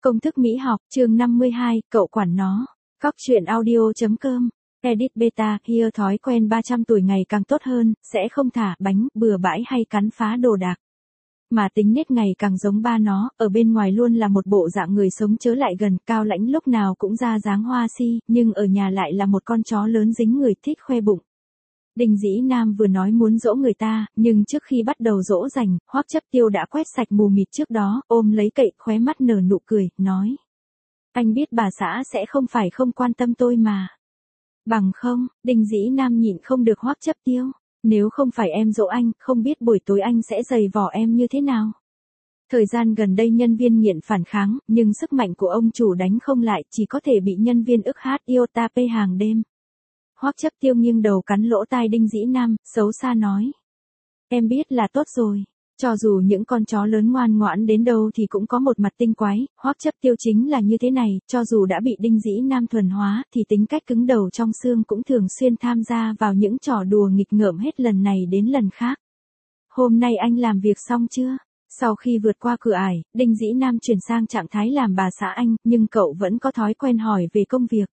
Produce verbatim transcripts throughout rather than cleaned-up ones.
Công thức Mỹ học, chương năm mươi hai, cậu quản nó. Cóc truyện audio.com. Edit beta, here thói quen ba trăm tuổi ngày càng tốt hơn, sẽ không thả bánh, bừa bãi hay cắn phá đồ đạc. Mà tính nết ngày càng giống ba nó, ở bên ngoài luôn là một bộ dạng người sống chớ lại gần, cao lãnh lúc nào cũng ra dáng hoa si, nhưng ở nhà lại là một con chó lớn dính người thích khoe bụng. Đinh Dĩ Nam vừa nói muốn dỗ người ta, nhưng trước khi bắt đầu dỗ dành, Hoắc Chấp Tiêu đã quét sạch mù mịt trước đó, ôm lấy cậy, khóe mắt nở nụ cười, nói. Anh biết bà xã sẽ không phải không quan tâm tôi mà. Bằng không, Đinh Dĩ Nam nhịn không được Hoắc Chấp Tiêu. Nếu không phải em dỗ anh, không biết buổi tối anh sẽ giày vò em như thế nào. Thời gian gần đây nhân viên nghiện phản kháng, nhưng sức mạnh của ông chủ đánh không lại, chỉ có thể bị nhân viên ức hát iota pê hàng đêm. Hoắc Chấp Tiêu nghiêng đầu cắn lỗ tai Đinh Dĩ Nam, xấu xa nói. Em biết là tốt rồi. Cho dù những con chó lớn ngoan ngoãn đến đâu thì cũng có một mặt tinh quái, Hoắc Chấp Tiêu chính là như thế này, cho dù đã bị Đinh Dĩ Nam thuần hóa, thì tính cách cứng đầu trong xương cũng thường xuyên tham gia vào những trò đùa nghịch ngợm hết lần này đến lần khác. Hôm nay anh làm việc xong chưa? Sau khi vượt qua cửa ải, Đinh Dĩ Nam chuyển sang trạng thái làm bà xã anh, nhưng cậu vẫn có thói quen hỏi về công việc.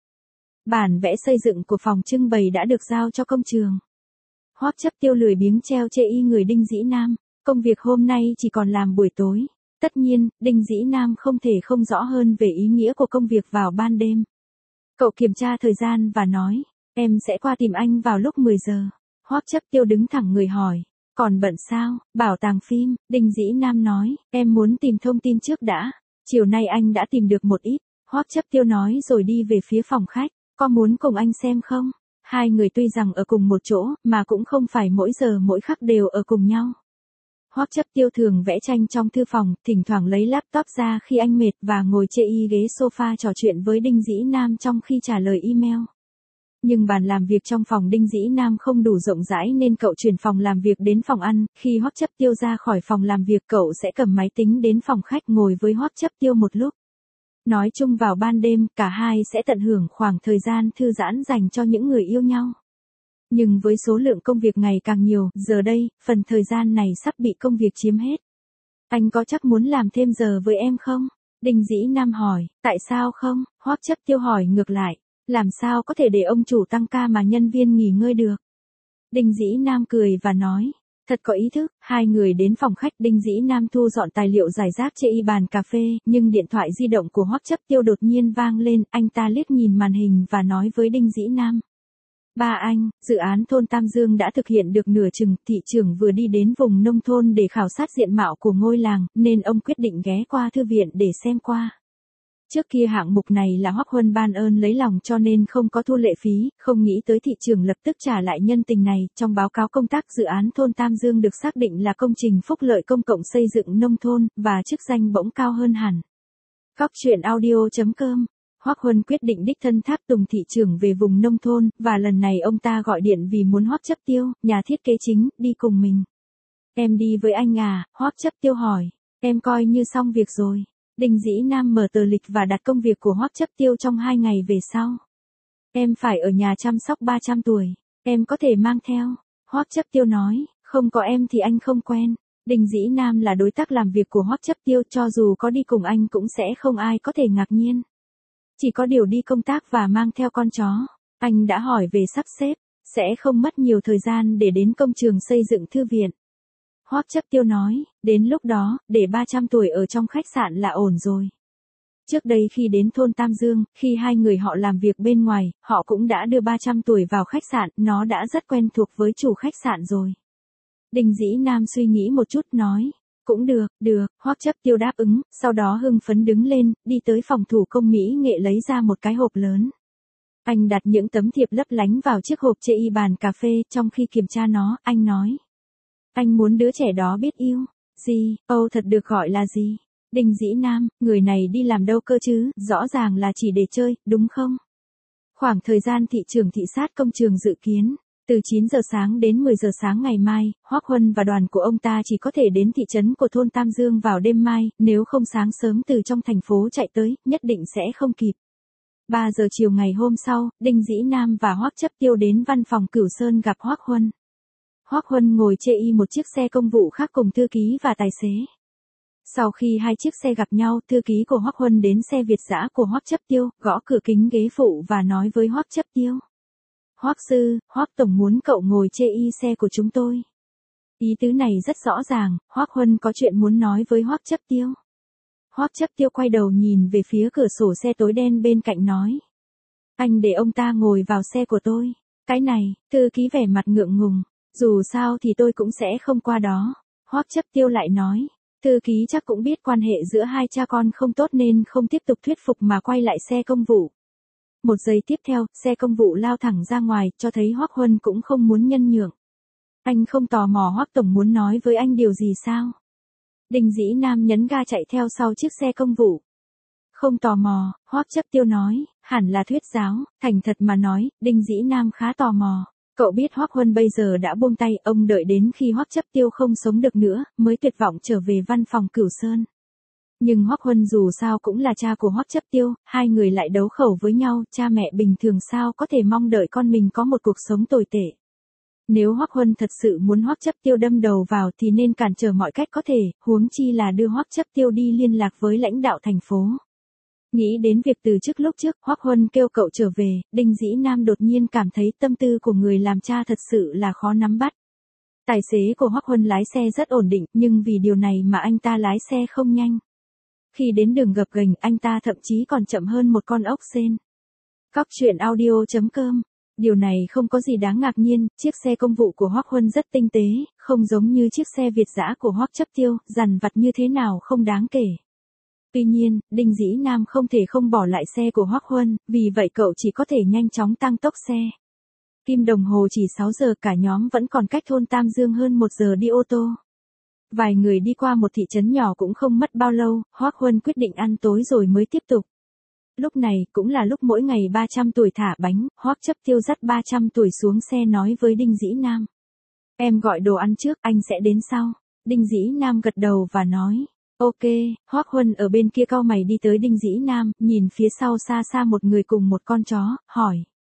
Bản vẽ xây dựng của phòng trưng bày đã được giao cho công trường. Hoắc Chấp Tiêu lười biếng treo chê y người Đinh Dĩ Nam. Công việc hôm nay chỉ còn làm buổi tối. Tất nhiên, Đinh Dĩ Nam không thể không rõ hơn về ý nghĩa của công việc vào ban đêm. Cậu kiểm tra thời gian và nói, em sẽ qua tìm anh vào lúc mười giờ. Hoắc Chấp Tiêu đứng thẳng người hỏi, còn bận sao? Bảo tàng phim, Đinh Dĩ Nam nói, em muốn tìm thông tin trước đã. Chiều nay anh đã tìm được một ít. Hoắc Chấp Tiêu nói rồi đi về phía phòng khách, có muốn cùng anh xem không? Hai người tuy rằng ở cùng một chỗ, mà cũng không phải mỗi giờ mỗi khắc đều ở cùng nhau. Hoắc Chấp Tiêu thường vẽ tranh trong thư phòng, thỉnh thoảng lấy laptop ra khi anh mệt và ngồi chê y ghế sofa trò chuyện với Đinh Dĩ Nam trong khi trả lời email. Nhưng bàn làm việc trong phòng Đinh Dĩ Nam không đủ rộng rãi nên cậu chuyển phòng làm việc đến phòng ăn, khi Hoắc Chấp Tiêu ra khỏi phòng làm việc cậu sẽ cầm máy tính đến phòng khách ngồi với Hoắc Chấp Tiêu một lúc. Nói chung vào ban đêm, cả hai sẽ tận hưởng khoảng thời gian thư giãn dành cho những người yêu nhau. Nhưng với số lượng công việc ngày càng nhiều, giờ đây, phần thời gian này sắp bị công việc chiếm hết. Anh có chắc muốn làm thêm giờ với em không? Đinh Dĩ Nam hỏi, tại sao không? Hoắc Chấp Tiêu hỏi ngược lại, làm sao có thể để ông chủ tăng ca mà nhân viên nghỉ ngơi được? Đinh Dĩ Nam cười và nói, thật có ý thức. Hai người đến phòng khách, Đinh Dĩ Nam thu dọn tài liệu giải rác trên y bàn cà phê, nhưng điện thoại di động của Hoắc Chấp Tiêu đột nhiên vang lên, anh ta liếc nhìn màn hình và nói với Đinh Dĩ Nam. Ba anh, dự án thôn Tam Dương đã thực hiện được nửa chừng, thị trưởng vừa đi đến vùng nông thôn để khảo sát diện mạo của ngôi làng, nên ông quyết định ghé qua thư viện để xem qua. Trước kia hạng mục này là Hoắc Huân ban ơn lấy lòng cho nên không có thu lệ phí, không nghĩ tới thị trưởng lập tức trả lại nhân tình này. Trong báo cáo công tác dự án thôn Tam Dương được xác định là công trình phúc lợi công cộng xây dựng nông thôn, và chức danh bỗng cao hơn hẳn. Cóc truyện audio.com. Hoắc Huân quyết định đích thân tháp tùng thị trưởng về vùng nông thôn, và lần này ông ta gọi điện vì muốn Hoắc Chấp Tiêu, nhà thiết kế chính, đi cùng mình. Em đi với anh à? Hoắc Chấp Tiêu hỏi. Em coi như xong việc rồi. Đinh Dĩ Nam mở tờ lịch và đặt công việc của Hoắc Chấp Tiêu trong hai ngày về sau. Em phải ở nhà chăm sóc ba trăm tuổi. Em có thể mang theo. Hoắc Chấp Tiêu nói, không có em thì anh không quen. Đinh Dĩ Nam là đối tác làm việc của Hoắc Chấp Tiêu, cho dù có đi cùng anh cũng sẽ không ai có thể ngạc nhiên. Chỉ có điều đi công tác và mang theo con chó. Anh đã hỏi về sắp xếp, sẽ không mất nhiều thời gian để đến công trường xây dựng thư viện. Hoắc Chấp Tiêu nói, đến lúc đó, để ba trăm tuổi ở trong khách sạn là ổn rồi. Trước đây khi đến thôn Tam Dương, khi hai người họ làm việc bên ngoài, họ cũng đã đưa ba trăm tuổi vào khách sạn, nó đã rất quen thuộc với chủ khách sạn rồi. Đinh Dĩ Nam suy nghĩ một chút nói, cũng được, được. Hoắc Chấp Tiêu đáp ứng, sau đó hưng phấn đứng lên, đi tới phòng thủ công mỹ nghệ lấy ra một cái hộp lớn. Anh đặt những tấm thiệp lấp lánh vào chiếc hộp trên y bàn cà phê, trong khi kiểm tra nó, anh nói. Anh muốn đứa trẻ đó biết yêu. Gì? Âu thật được gọi là gì? Đinh Dĩ Nam, người này đi làm đâu cơ chứ, rõ ràng là chỉ để chơi, đúng không? Khoảng thời gian thị trưởng thị sát công trường dự kiến. Từ chín giờ sáng đến mười giờ sáng ngày mai, Hoắc Huân và đoàn của ông ta chỉ có thể đến thị trấn của thôn Tam Dương vào đêm mai, nếu không sáng sớm từ trong thành phố chạy tới, nhất định sẽ không kịp. ba giờ chiều ngày hôm sau, Đinh Dĩ Nam và Hoắc Chấp Tiêu đến văn phòng Cửu Sơn gặp Hoắc Huân. Hoắc Huân ngồi chê y một chiếc xe công vụ khác cùng thư ký và tài xế. Sau khi hai chiếc xe gặp nhau, thư ký của Hoắc Huân đến xe Việt dã của Hoắc Chấp Tiêu, gõ cửa kính ghế phụ và nói với Hoắc Chấp Tiêu. Hoắc sư, Hoắc tổng muốn cậu ngồi chê y xe của chúng tôi. Ý tứ này rất rõ ràng, Hoắc Huân có chuyện muốn nói với Hoắc Chấp Tiêu. Hoắc Chấp Tiêu quay đầu nhìn về phía cửa sổ xe tối đen bên cạnh nói. Anh để ông ta ngồi vào xe của tôi. Cái này, thư ký vẻ mặt ngượng ngùng. Dù sao thì tôi cũng sẽ không qua đó. Hoắc Chấp Tiêu lại nói. Thư ký chắc cũng biết quan hệ giữa hai cha con không tốt nên không tiếp tục thuyết phục mà quay lại xe công vụ. Một giây tiếp theo, xe công vụ lao thẳng ra ngoài, cho thấy Hoắc Huân cũng không muốn nhân nhượng. Anh không tò mò Hoắc tổng muốn nói với anh điều gì sao? Đinh Dĩ Nam nhấn ga chạy theo sau chiếc xe công vụ. Không tò mò, Hoắc Chấp Tiêu nói, hẳn là thuyết giáo, thành thật mà nói, Đinh Dĩ Nam khá tò mò. Cậu biết Hoắc Huân bây giờ đã buông tay, ông đợi đến khi Hoắc Chấp Tiêu không sống được nữa, mới tuyệt vọng trở về văn phòng Cửu Sơn. Nhưng Hoắc Huân dù sao cũng là cha của Hoắc Chấp Tiêu, hai người lại đấu khẩu với nhau, cha mẹ bình thường sao có thể mong đợi con mình có một cuộc sống tồi tệ. Nếu Hoắc Huân thật sự muốn Hoắc Chấp Tiêu đâm đầu vào thì nên cản trở mọi cách có thể, huống chi là đưa Hoắc Chấp Tiêu đi liên lạc với lãnh đạo thành phố. Nghĩ đến việc từ chức lúc trước, Hoắc Huân kêu cậu trở về, Đinh Dĩ Nam đột nhiên cảm thấy tâm tư của người làm cha thật sự là khó nắm bắt. Tài xế của Hoắc Huân lái xe rất ổn định, nhưng vì điều này mà anh ta lái xe không nhanh. Khi đến đường gập ghềnh, anh ta thậm chí còn chậm hơn một con ốc sên. Cóc truyện audio chấm com. Điều này không có gì đáng ngạc nhiên, chiếc xe công vụ của Hoắc Huân rất tinh tế, không giống như chiếc xe Việt dã của Hoắc Chấp Tiêu, dằn vặt như thế nào không đáng kể. Tuy nhiên, Đinh Dĩ Nam không thể không bỏ lại xe của Hoắc Huân, vì vậy cậu chỉ có thể nhanh chóng tăng tốc xe. Kim đồng hồ chỉ sáu giờ, cả nhóm vẫn còn cách thôn Tam Dương hơn một giờ đi ô tô. Vài người đi qua một thị trấn nhỏ cũng không mất bao lâu, Hoắc Huân quyết định ăn tối rồi mới tiếp tục. Lúc này cũng là lúc mỗi ngày ba trăm tuổi thả bánh, Hoắc Chấp Tiêu dắt ba trăm tuổi xuống xe nói với Đinh Dĩ Nam. Em gọi đồ ăn trước, anh sẽ đến sau. Đinh Dĩ Nam gật đầu và nói. Ok, Hoắc Huân ở bên kia cau mày đi tới Đinh Dĩ Nam, nhìn phía sau xa xa một người cùng một con chó, hỏi.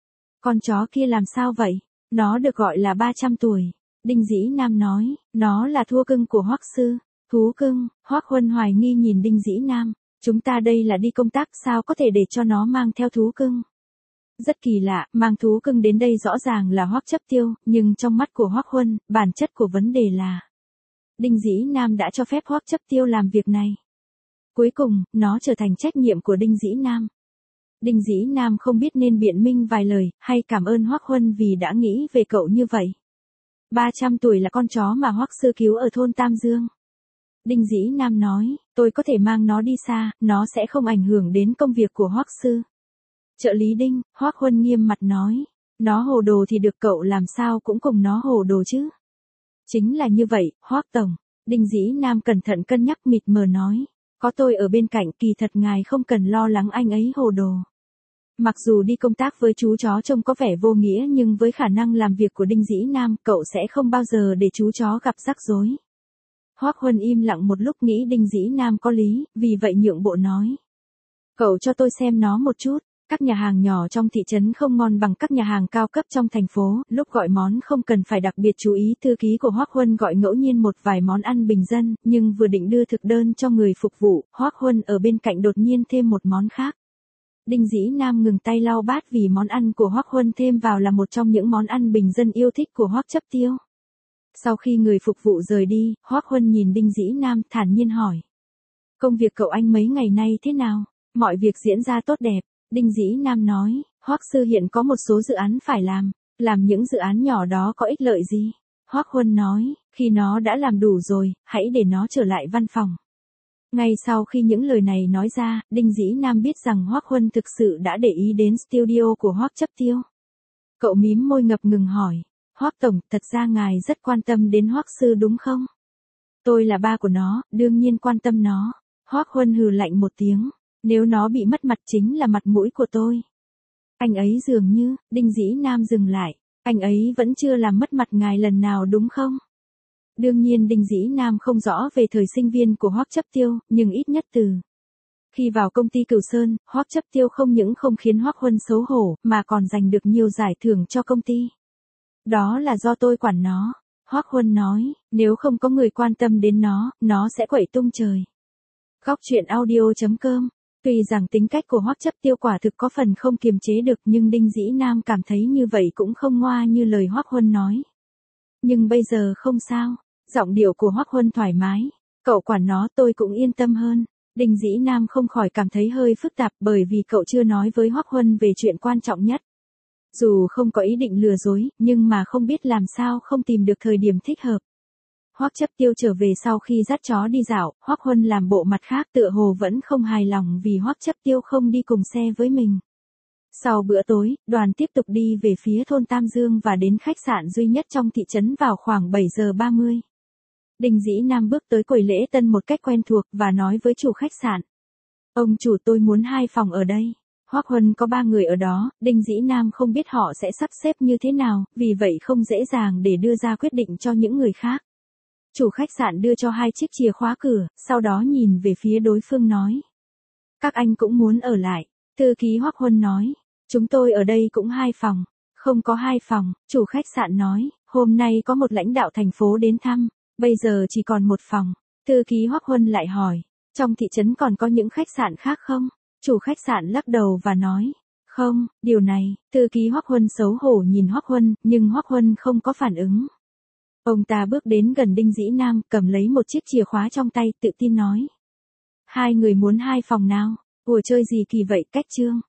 Con chó kia làm sao vậy? Nó được gọi là ba trăm tuổi. Đinh Dĩ Nam nói, nó là thú cưng của Hoắc sư. Thú cưng, Hoắc Huân hoài nghi nhìn Đinh Dĩ Nam. Chúng ta đây là đi công tác, sao có thể để cho nó mang theo thú cưng? Rất kỳ lạ, mang thú cưng đến đây rõ ràng là Hoắc Chấp Tiêu, nhưng trong mắt của Hoắc Huân, bản chất của vấn đề là Đinh Dĩ Nam đã cho phép Hoắc Chấp Tiêu làm việc này. Cuối cùng, nó trở thành trách nhiệm của Đinh Dĩ Nam. Đinh Dĩ Nam không biết nên biện minh vài lời, hay cảm ơn Hoắc Huân vì đã nghĩ về cậu như vậy. ba trăm tuổi là con chó mà Hoắc sư cứu ở thôn Tam Dương. Đinh Dĩ Nam nói, tôi có thể mang nó đi xa, nó sẽ không ảnh hưởng đến công việc của Hoắc sư. Trợ lý Đinh, Hoắc Huân nghiêm mặt nói, nó hồ đồ thì được, cậu làm sao cũng cùng nó hồ đồ chứ. Chính là như vậy, Hoắc tổng. Đinh Dĩ Nam cẩn thận cân nhắc mịt mờ nói, có tôi ở bên cạnh, kỳ thật ngài không cần lo lắng anh ấy hồ đồ. Mặc dù đi công tác với chú chó trông có vẻ vô nghĩa, nhưng với khả năng làm việc của Đinh Dĩ Nam, cậu sẽ không bao giờ để chú chó gặp rắc rối. Hoắc Huân im lặng một lúc, nghĩ Đinh Dĩ Nam có lý, vì vậy nhượng bộ nói. Cậu cho tôi xem nó một chút. Các nhà hàng nhỏ trong thị trấn không ngon bằng các nhà hàng cao cấp trong thành phố, lúc gọi món không cần phải đặc biệt chú ý. Thư ký của Hoắc Huân gọi ngẫu nhiên một vài món ăn bình dân, nhưng vừa định đưa thực đơn cho người phục vụ, Hoắc Huân ở bên cạnh đột nhiên thêm một món khác. Đinh Dĩ Nam ngừng tay lau bát vì món ăn của Hoắc Huân thêm vào là một trong những món ăn bình dân yêu thích của Hoắc Chấp Tiêu. Sau khi người phục vụ rời đi, Hoắc Huân nhìn Đinh Dĩ Nam thản nhiên hỏi. Công việc cậu anh mấy ngày nay thế nào? Mọi việc diễn ra tốt đẹp. Đinh Dĩ Nam nói, Hoắc sư hiện có một số dự án phải làm. Làm những dự án nhỏ đó có ích lợi gì? Hoắc Huân nói, khi nó đã làm đủ rồi, hãy để nó trở lại văn phòng. Ngay sau khi những lời này nói ra, Đinh Dĩ Nam biết rằng Hoắc Huân thực sự đã để ý đến studio của Hoắc Chấp Tiêu. Cậu mím môi ngập ngừng hỏi, Hoắc tổng, thật ra ngài rất quan tâm đến Hoắc sư đúng không? Tôi là ba của nó, đương nhiên quan tâm nó. Hoắc Huân hừ lạnh một tiếng, nếu nó bị mất mặt chính là mặt mũi của tôi. Anh ấy dường như, Đinh Dĩ Nam dừng lại, anh ấy vẫn chưa làm mất mặt ngài lần nào đúng không? Đương nhiên Đinh Dĩ Nam không rõ về thời sinh viên của Hoắc Chấp Tiêu, nhưng ít nhất từ khi vào công ty Cửu Sơn, Hoắc Chấp Tiêu không những không khiến Hoắc Huân xấu hổ, mà còn giành được nhiều giải thưởng cho công ty. Đó là do tôi quản nó. Hoắc Huân nói, nếu không có người quan tâm đến nó, nó sẽ quậy tung trời. Góc truyện audio chấm com. Tuy rằng tính cách của Hoắc Chấp Tiêu quả thực có phần không kiềm chế được, nhưng Đinh Dĩ Nam cảm thấy như vậy cũng không ngoa như lời Hoắc Huân nói. Nhưng bây giờ không sao, giọng điệu của Hoắc Huân thoải mái, cậu quản nó tôi cũng yên tâm hơn. Đinh Dĩ Nam không khỏi cảm thấy hơi phức tạp bởi vì cậu chưa nói với Hoắc Huân về chuyện quan trọng nhất. Dù không có ý định lừa dối, nhưng mà không biết làm sao không tìm được thời điểm thích hợp. Hoắc Chấp Tiêu trở về sau khi dắt chó đi dạo, Hoắc Huân làm bộ mặt khác tựa hồ vẫn không hài lòng vì Hoắc Chấp Tiêu không đi cùng xe với mình. Sau bữa tối, đoàn tiếp tục đi về phía thôn Tam Dương và đến khách sạn duy nhất trong thị trấn vào khoảng bảy giờ ba mươi. Đinh Dĩ Nam bước tới quầy lễ tân một cách quen thuộc và nói với chủ khách sạn. Ông chủ tôi muốn hai phòng ở đây. Hoắc Huân có ba người ở đó, Đinh Dĩ Nam không biết họ sẽ sắp xếp như thế nào, vì vậy không dễ dàng để đưa ra quyết định cho những người khác. Chủ khách sạn đưa cho hai chiếc chìa khóa cửa, sau đó nhìn về phía đối phương nói. Các anh cũng muốn ở lại. Thư ký Hoắc Huân nói. Chúng tôi ở đây cũng hai phòng. Không có hai phòng, chủ khách sạn nói. Hôm nay có một lãnh đạo thành phố đến thăm, bây giờ chỉ còn một phòng. Thư ký Hoắc Huân lại hỏi. Trong thị trấn còn có những khách sạn khác không? Chủ khách sạn lắc đầu và nói. Không, điều này, thư ký Hoắc Huân xấu hổ nhìn Hoắc Huân, nhưng Hoắc Huân không có phản ứng. Ông ta bước đến gần Đinh Dĩ Nam, cầm lấy một chiếc chìa khóa trong tay, tự tin nói. Hai người muốn hai phòng nào? Ủa chơi gì kỳ vậy, cách trương?